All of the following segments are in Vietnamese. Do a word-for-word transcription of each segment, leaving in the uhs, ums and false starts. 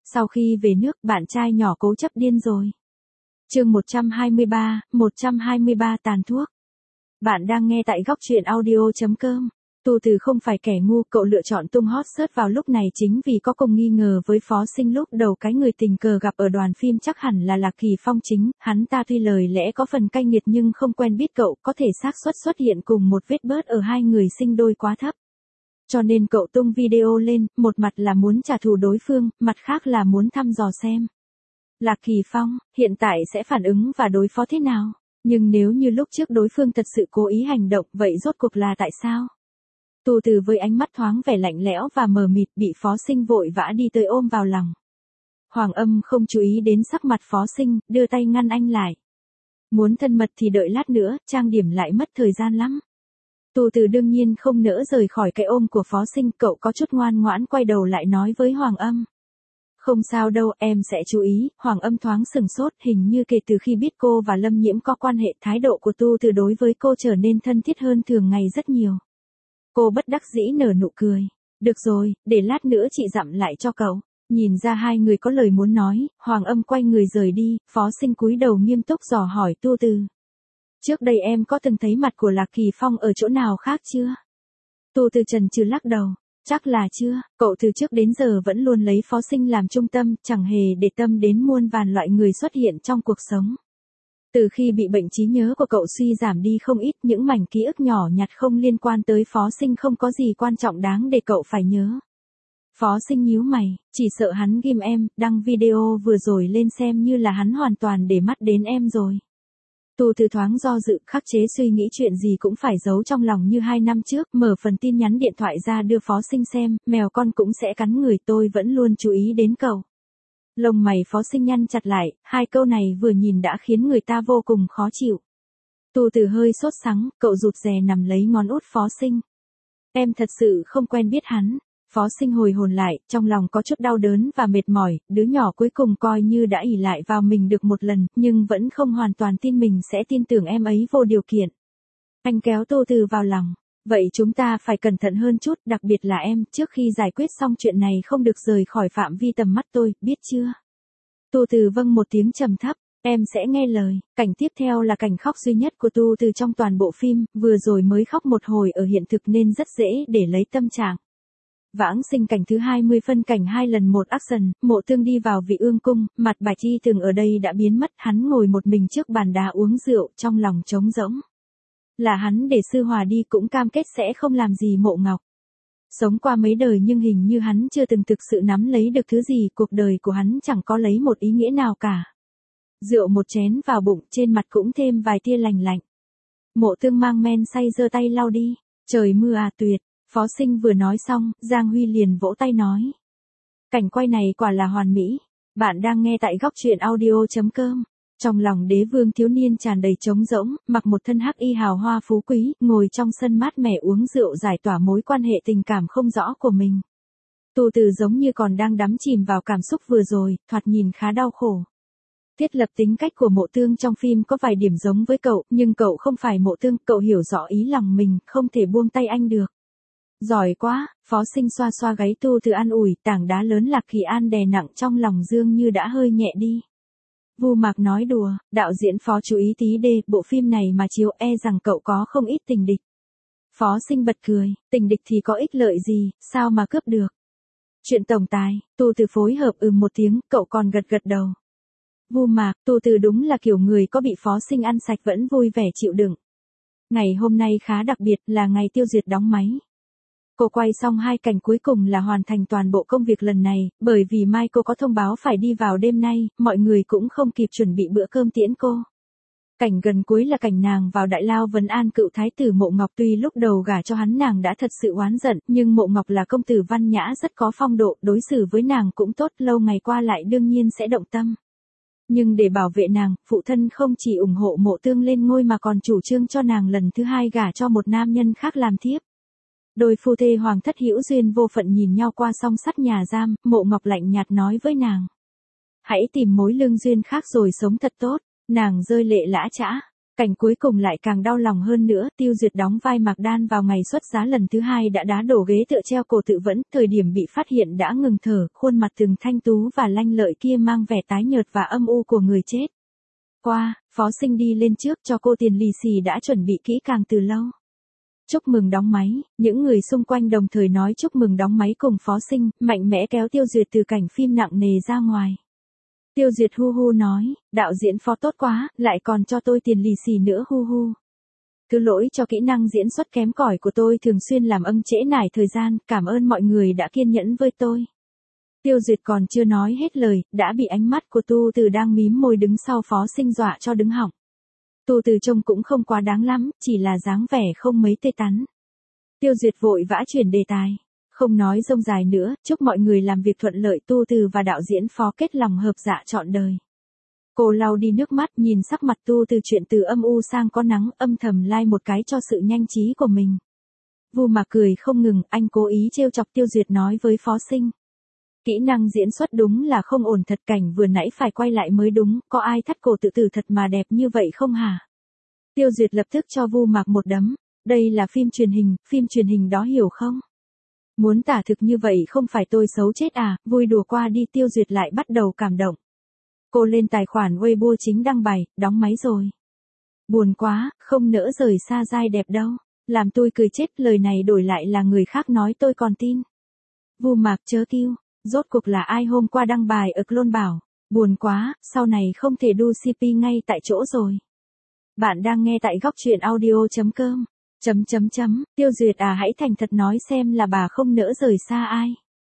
Sau khi về nước, bạn trai nhỏ cố chấp điên rồi. Chương một trăm hai mươi ba, một trăm hai mươi ba tàn thuốc. Bạn đang nghe tại góc truyện audio chấm com. Tu Từ không phải kẻ ngu, cậu lựa chọn tung hot search vào lúc này chính vì có cùng nghi ngờ với Phó Sinh. Lúc đầu cái người tình cờ gặp ở đoàn phim chắc hẳn là Lạc Kỳ Phong chính, hắn ta tuy lời lẽ có phần cay nghiệt nhưng không quen biết cậu, có thể xác suất xuất hiện cùng một vết bớt ở hai người sinh đôi quá thấp. Cho nên cậu tung video lên, một mặt là muốn trả thù đối phương, mặt khác là muốn thăm dò xem Lạc Kỳ Phong hiện tại sẽ phản ứng và đối phó thế nào. Nhưng nếu như lúc trước đối phương thật sự cố ý hành động, vậy rốt cuộc là tại sao? Tu Từ với ánh mắt thoáng vẻ lạnh lẽo và mờ mịt bị Phó Sinh vội vã đi tới ôm vào lòng. Hoàng Âm không chú ý đến sắc mặt Phó Sinh, đưa tay ngăn anh lại. Muốn thân mật thì đợi lát nữa, trang điểm lại mất thời gian lắm. Tu Từ đương nhiên không nỡ rời khỏi cái ôm của Phó Sinh, cậu có chút ngoan ngoãn quay đầu lại nói với Hoàng Âm. Không sao đâu, em sẽ chú ý. Hoàng Âm thoáng sừng sốt, hình như kể từ khi biết cô và Lâm Nhiễm có quan hệ, thái độ của Tu Từ đối với cô trở nên thân thiết hơn thường ngày rất nhiều. Cô bất đắc dĩ nở nụ cười. Được rồi, để lát nữa chị dặm lại cho cậu. Nhìn ra hai người có lời muốn nói, Hoàng Âm quay người rời đi, Phó Sinh cúi đầu nghiêm túc dò hỏi Tu Từ. Trước đây em có từng thấy mặt của Lạc Kỳ Phong ở chỗ nào khác chưa? Tu Từ chần chừ lắc đầu. Chắc là chưa, cậu từ trước đến giờ vẫn luôn lấy Phó Sinh làm trung tâm, chẳng hề để tâm đến muôn vàn loại người xuất hiện trong cuộc sống. Từ khi bị bệnh trí nhớ của cậu suy giảm đi không ít, những mảnh ký ức nhỏ nhặt không liên quan tới Phó Sinh không có gì quan trọng đáng để cậu phải nhớ. Phó Sinh nhíu mày, chỉ sợ hắn ghim em, đăng video vừa rồi lên xem như là hắn hoàn toàn để mắt đến em rồi. Tu Từ thoáng do dự, khắc chế suy nghĩ chuyện gì cũng phải giấu trong lòng như hai năm trước, mở phần tin nhắn điện thoại ra đưa Phó Sinh xem, mèo con cũng sẽ cắn người, tôi vẫn luôn chú ý đến cậu. Lông mày Phó Sinh nhăn chặt lại, hai câu này vừa nhìn đã khiến người ta vô cùng khó chịu. Tu Từ hơi sốt sắng, cậu rụt rè nằm lấy ngón út Phó Sinh. Em thật sự không quen biết hắn. Phó Sinh hồi hồn lại, trong lòng có chút đau đớn và mệt mỏi, đứa nhỏ cuối cùng coi như đã ỷ lại vào mình được một lần, nhưng vẫn không hoàn toàn tin mình sẽ tin tưởng em ấy vô điều kiện. Anh kéo Tu Từ vào lòng. Vậy chúng ta phải cẩn thận hơn chút, đặc biệt là em, trước khi giải quyết xong chuyện này không được rời khỏi phạm vi tầm mắt tôi, biết chưa? Tu Từ vâng một tiếng trầm thấp, em sẽ nghe lời. Cảnh tiếp theo là cảnh khóc duy nhất của Tu Từ trong toàn bộ phim, vừa rồi mới khóc một hồi ở hiện thực nên rất dễ để lấy tâm trạng. Vãng sinh cảnh thứ hai mươi phân cảnh hai lần một action, Mộ Tương đi vào Vị Ương cung, mặt Bạch Chi Thường ở đây đã biến mất, hắn ngồi một mình trước bàn đá uống rượu, trong lòng trống rỗng. Là hắn để Sư Hòa đi cũng cam kết sẽ không làm gì Mộ Ngọc. Sống qua mấy đời nhưng hình như hắn chưa từng thực sự nắm lấy được thứ gì, cuộc đời của hắn chẳng có lấy một ý nghĩa nào cả. Rượu một chén vào bụng, trên mặt cũng thêm vài tia lành lạnh. Mộ Tương mang men say giơ tay lau đi, trời mưa à tuyệt. Phó Sinh vừa nói xong, Giang Huy liền vỗ tay nói. Cảnh quay này quả là hoàn mỹ. Bạn đang nghe tại góc truyện audio chấm com. Trong lòng Đế Vương thiếu niên tràn đầy trống rỗng, mặc một thân hắc y hào hoa phú quý, ngồi trong sân mát mẻ uống rượu giải tỏa mối quan hệ tình cảm không rõ của mình. Tu Từ giống như còn đang đắm chìm vào cảm xúc vừa rồi, thoạt nhìn khá đau khổ. Thiết lập tính cách của Mộ Tương trong phim có vài điểm giống với cậu, nhưng cậu không phải Mộ Tương, cậu hiểu rõ ý lòng mình, không thể buông tay anh được. Giỏi quá, Phó Sinh xoa xoa gáy Tu Từ an ủi, tảng đá lớn Lạc Kỳ An đè nặng trong lòng Dương như đã hơi nhẹ đi. Vu Mạc nói đùa, đạo diễn Phó chú ý tí đê, bộ phim này mà chiếu e rằng cậu có không ít tình địch. Phó Sinh bật cười, tình địch thì có ích lợi gì, sao mà cướp được. Chuyện tổng tài, Tu Từ phối hợp ừm một tiếng, cậu còn gật gật đầu. Vu Mạc, Tu Từ đúng là kiểu người có bị Phó Sinh ăn sạch vẫn vui vẻ chịu đựng. Ngày hôm nay khá đặc biệt là ngày tiêu duyệt đóng máy. Cô quay xong hai cảnh cuối cùng là hoàn thành toàn bộ công việc lần này, bởi vì mai cô có thông báo phải đi vào đêm nay, mọi người cũng không kịp chuẩn bị bữa cơm tiễn cô. Cảnh gần cuối là cảnh nàng vào đại lao vấn an cựu thái tử Mộ Ngọc, tuy lúc đầu gả cho hắn nàng đã thật sự oán giận, nhưng Mộ Ngọc là công tử văn nhã rất có phong độ, đối xử với nàng cũng tốt, lâu ngày qua lại đương nhiên sẽ động tâm. Nhưng để bảo vệ nàng, phụ thân không chỉ ủng hộ Mộ Tương lên ngôi mà còn chủ trương cho nàng lần thứ hai gả cho một nam nhân khác làm thiếp. Đôi phu thê hoàng thất hữu duyên vô phận nhìn nhau qua song sắt nhà giam, Mộ Ngọc lạnh nhạt nói với nàng. Hãy tìm mối lương duyên khác rồi sống thật tốt, nàng rơi lệ lã chã. Cảnh cuối cùng lại càng đau lòng hơn nữa, Tiêu Duyệt đóng vai Mạc Đan vào ngày xuất giá lần thứ hai đã đá đổ ghế tựa treo cổ tự vẫn, thời điểm bị phát hiện đã ngừng thở, khuôn mặt từng thanh tú và lanh lợi kia mang vẻ tái nhợt và âm u của người chết. Qua, Phó Sinh đi lên trước cho cô tiền lì xì đã chuẩn bị kỹ càng từ lâu. Chúc mừng đóng máy, những người xung quanh đồng thời nói chúc mừng đóng máy cùng Phó Sinh, mạnh mẽ kéo Tiêu Duyệt từ cảnh phim nặng nề ra ngoài. Tiêu Duyệt hu hu nói, đạo diễn Phó tốt quá, lại còn cho tôi tiền lì xì nữa hu hu. Thứ lỗi cho kỹ năng diễn xuất kém cỏi của tôi thường xuyên làm âng trễ nải thời gian, cảm ơn mọi người đã kiên nhẫn với tôi. Tiêu Duyệt còn chưa nói hết lời, đã bị ánh mắt của Tu Từ đang mím môi đứng sau Phó Sinh dọa cho đứng họng. Tu Từ trông cũng không quá đáng lắm, chỉ là dáng vẻ không mấy tê tắn. Tiêu Duyệt vội vã chuyển đề tài. Không nói rông dài nữa, chúc mọi người làm việc thuận lợi. Tu Từ và đạo diễn Phó kết lòng hợp dạ trọn đời. Cô lau đi nước mắt nhìn sắc mặt Tu Từ chuyện từ âm u sang có nắng, âm thầm lai like một cái cho sự nhanh trí của mình. Vu Mạc cười không ngừng, anh cố ý trêu chọc Tiêu Duyệt nói với Phó Sinh. Kỹ năng diễn xuất đúng là không ổn thật, cảnh vừa nãy phải quay lại mới đúng, có ai thắt cổ tự tử thật mà đẹp như vậy không hả? Tiêu Duyệt lập tức cho Vu Mạc một đấm, đây là phim truyền hình, phim truyền hình đó hiểu không? Muốn tả thực như vậy không phải tôi xấu chết à, vui đùa qua đi. Tiêu Duyệt lại bắt đầu cảm động. Cô lên tài khoản Weibo chính đăng bài, đóng máy rồi. Buồn quá, không nỡ rời xa giai đẹp đâu. Làm tôi cười chết, lời này đổi lại là người khác nói tôi còn tin. Vu Mạc chớ kêu, rốt cuộc là ai hôm qua đăng bài ở Clone bảo, buồn quá, sau này không thể đu xê pê ngay tại chỗ rồi. Bạn đang nghe tại góc truyện audio.com. Chấm chấm chấm, Tiêu Duyệt à, hãy thành thật nói xem là bà không nỡ rời xa ai.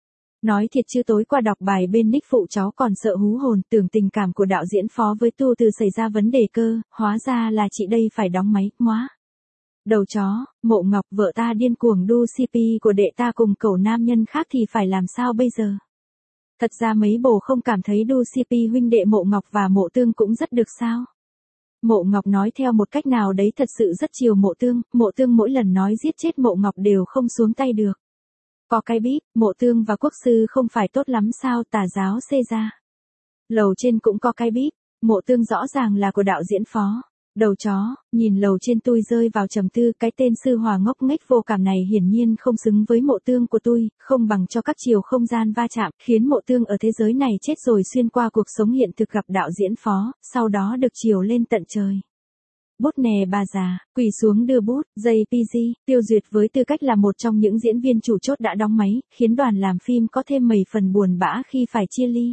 Nói thiệt chứ tối qua đọc bài bên nick phụ cháu còn sợ hú hồn, tưởng tình cảm của đạo diễn Phó với Tu Từ xảy ra vấn đề cơ, hóa ra là chị đây phải đóng máy, móa. Đầu chó, Mộ Ngọc vợ ta điên cuồng đu xê pê của đệ ta cùng cậu nam nhân khác thì phải làm sao bây giờ? Thật ra mấy bồ không cảm thấy đu xê pê huynh đệ Mộ Ngọc và Mộ Tương cũng rất được sao? Mộ Ngọc nói theo một cách nào đấy thật sự rất chiều Mộ Tương, Mộ Tương mỗi lần nói giết chết Mộ Ngọc đều không xuống tay được. Có cái bíp, Mộ Tương và Quốc sư không phải tốt lắm sao, tà giáo xê ra. Lầu trên cũng có cái bíp, Mộ Tương rõ ràng là của đạo diễn Phó. Đầu chó, nhìn lầu trên tôi rơi vào trầm tư, cái tên sư hòa ngốc nghếch vô cảm này hiển nhiên không xứng với Mộ Tương của tôi, không bằng cho các chiều không gian va chạm, khiến Mộ Tương ở thế giới này chết rồi xuyên qua cuộc sống hiện thực gặp đạo diễn Phó, sau đó được chiều lên tận trời. Bút nè bà già, quỳ xuống đưa bút, giây pê giê, Tiêu Duyệt với tư cách là một trong những diễn viên chủ chốt đã đóng máy, khiến đoàn làm phim có thêm mấy phần buồn bã khi phải chia ly.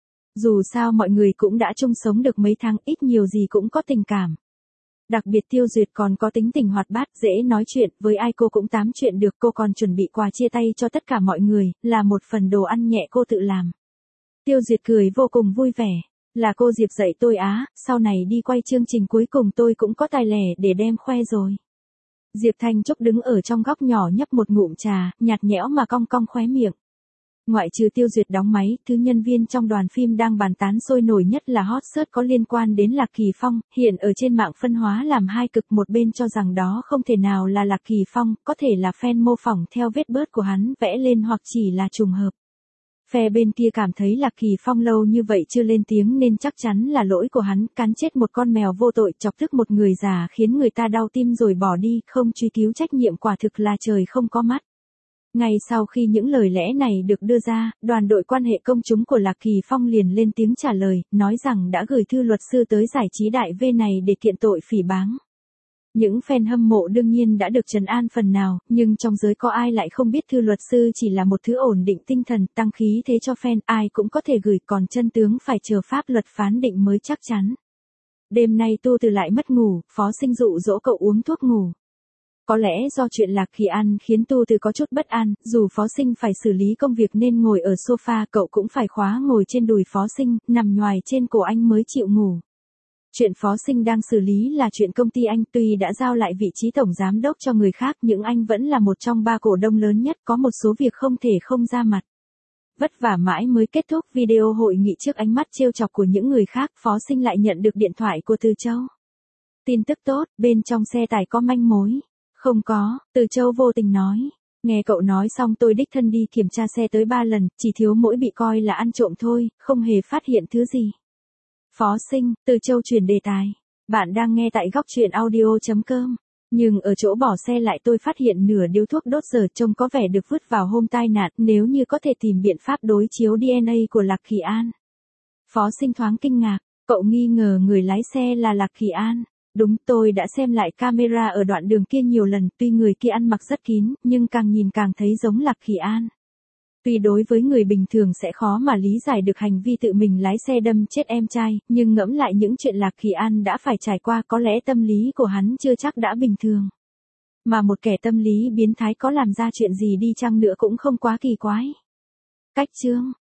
Dù sao mọi người cũng đã chung sống được mấy tháng, ít nhiều gì cũng có tình cảm. Đặc biệt Tiêu Duyệt còn có tính tình hoạt bát, dễ nói chuyện, với ai cô cũng tám chuyện được. Cô còn chuẩn bị quà chia tay cho tất cả mọi người, là một phần đồ ăn nhẹ cô tự làm. Tiêu Duyệt cười vô cùng vui vẻ. Là cô Diệp dạy tôi á, sau này đi quay chương trình cuối cùng tôi cũng có tài lẻ để đem khoe rồi. Diệp Thanh Trúc đứng ở trong góc nhỏ nhấp một ngụm trà, nhạt nhẽo mà cong cong khóe miệng. Ngoại trừ Tiêu Duyệt đóng máy, thứ nhân viên trong đoàn phim đang bàn tán sôi nổi nhất là hot search có liên quan đến Lạc Kỳ Phong, hiện ở trên mạng phân hóa làm hai cực, một bên cho rằng đó không thể nào là Lạc Kỳ Phong, có thể là fan mô phỏng theo vết bớt của hắn vẽ lên hoặc chỉ là trùng hợp. Phe bên kia cảm thấy Lạc Kỳ Phong lâu như vậy chưa lên tiếng nên chắc chắn là lỗi của hắn, cắn chết một con mèo vô tội, chọc tức một người già khiến người ta đau tim rồi bỏ đi, không truy cứu trách nhiệm quả thực là trời không có mắt. Ngay sau khi những lời lẽ này được đưa ra, đoàn đội quan hệ công chúng của Lạc Kỳ Phong liền lên tiếng trả lời, nói rằng đã gửi thư luật sư tới giải trí đại V này để kiện tội phỉ báng. Những fan hâm mộ đương nhiên đã được trấn an phần nào, nhưng trong giới có ai lại không biết thư luật sư chỉ là một thứ ổn định tinh thần, tăng khí thế cho fan, ai cũng có thể gửi, còn chân tướng phải chờ pháp luật phán định mới chắc chắn. Đêm nay Tu Từ lại mất ngủ, Phó Sinh dụ dỗ cậu uống thuốc ngủ. Có lẽ do chuyện Lạc Kỳ ăn khiến Tu Từ có chút bất an, dù Phó Sinh phải xử lý công việc nên ngồi ở sofa, cậu cũng phải khóa ngồi trên đùi Phó Sinh, nằm nhoài trên cổ anh mới chịu ngủ. Chuyện Phó Sinh đang xử lý là chuyện công ty anh, tuy đã giao lại vị trí tổng giám đốc cho người khác nhưng anh vẫn là một trong ba cổ đông lớn nhất, có một số việc không thể không ra mặt. Vất vả mãi mới kết thúc video hội nghị trước ánh mắt trêu chọc của những người khác, Phó Sinh lại nhận được điện thoại của Từ Châu. Tin tức tốt, bên trong xe tải có manh mối. Không có, Từ Châu vô tình nói. Nghe cậu nói xong tôi đích thân đi kiểm tra xe tới ba lần, chỉ thiếu mỗi bị coi là ăn trộm thôi, không hề phát hiện thứ gì. Phó Sinh, Từ Châu chuyển đề tài. Bạn đang nghe tại góc chuyện audio chấm com. Nhưng ở chỗ bỏ xe lại tôi phát hiện nửa điếu thuốc đốt giờ trông có vẻ được vứt vào hôm tai nạn, nếu như có thể tìm biện pháp đối chiếu đê en a của Lạc Kỳ An. Phó Sinh thoáng kinh ngạc, cậu nghi ngờ người lái xe là Lạc Kỳ An. Đúng, tôi đã xem lại camera ở đoạn đường kia nhiều lần, tuy người kia ăn mặc rất kín, nhưng càng nhìn càng thấy giống Lạc Kỳ An. Tuy đối với người bình thường sẽ khó mà lý giải được hành vi tự mình lái xe đâm chết em trai, nhưng ngẫm lại những chuyện Lạc Kỳ An đã phải trải qua, có lẽ tâm lý của hắn chưa chắc đã bình thường. Mà một kẻ tâm lý biến thái có làm ra chuyện gì đi chăng nữa cũng không quá kỳ quái. Cách chương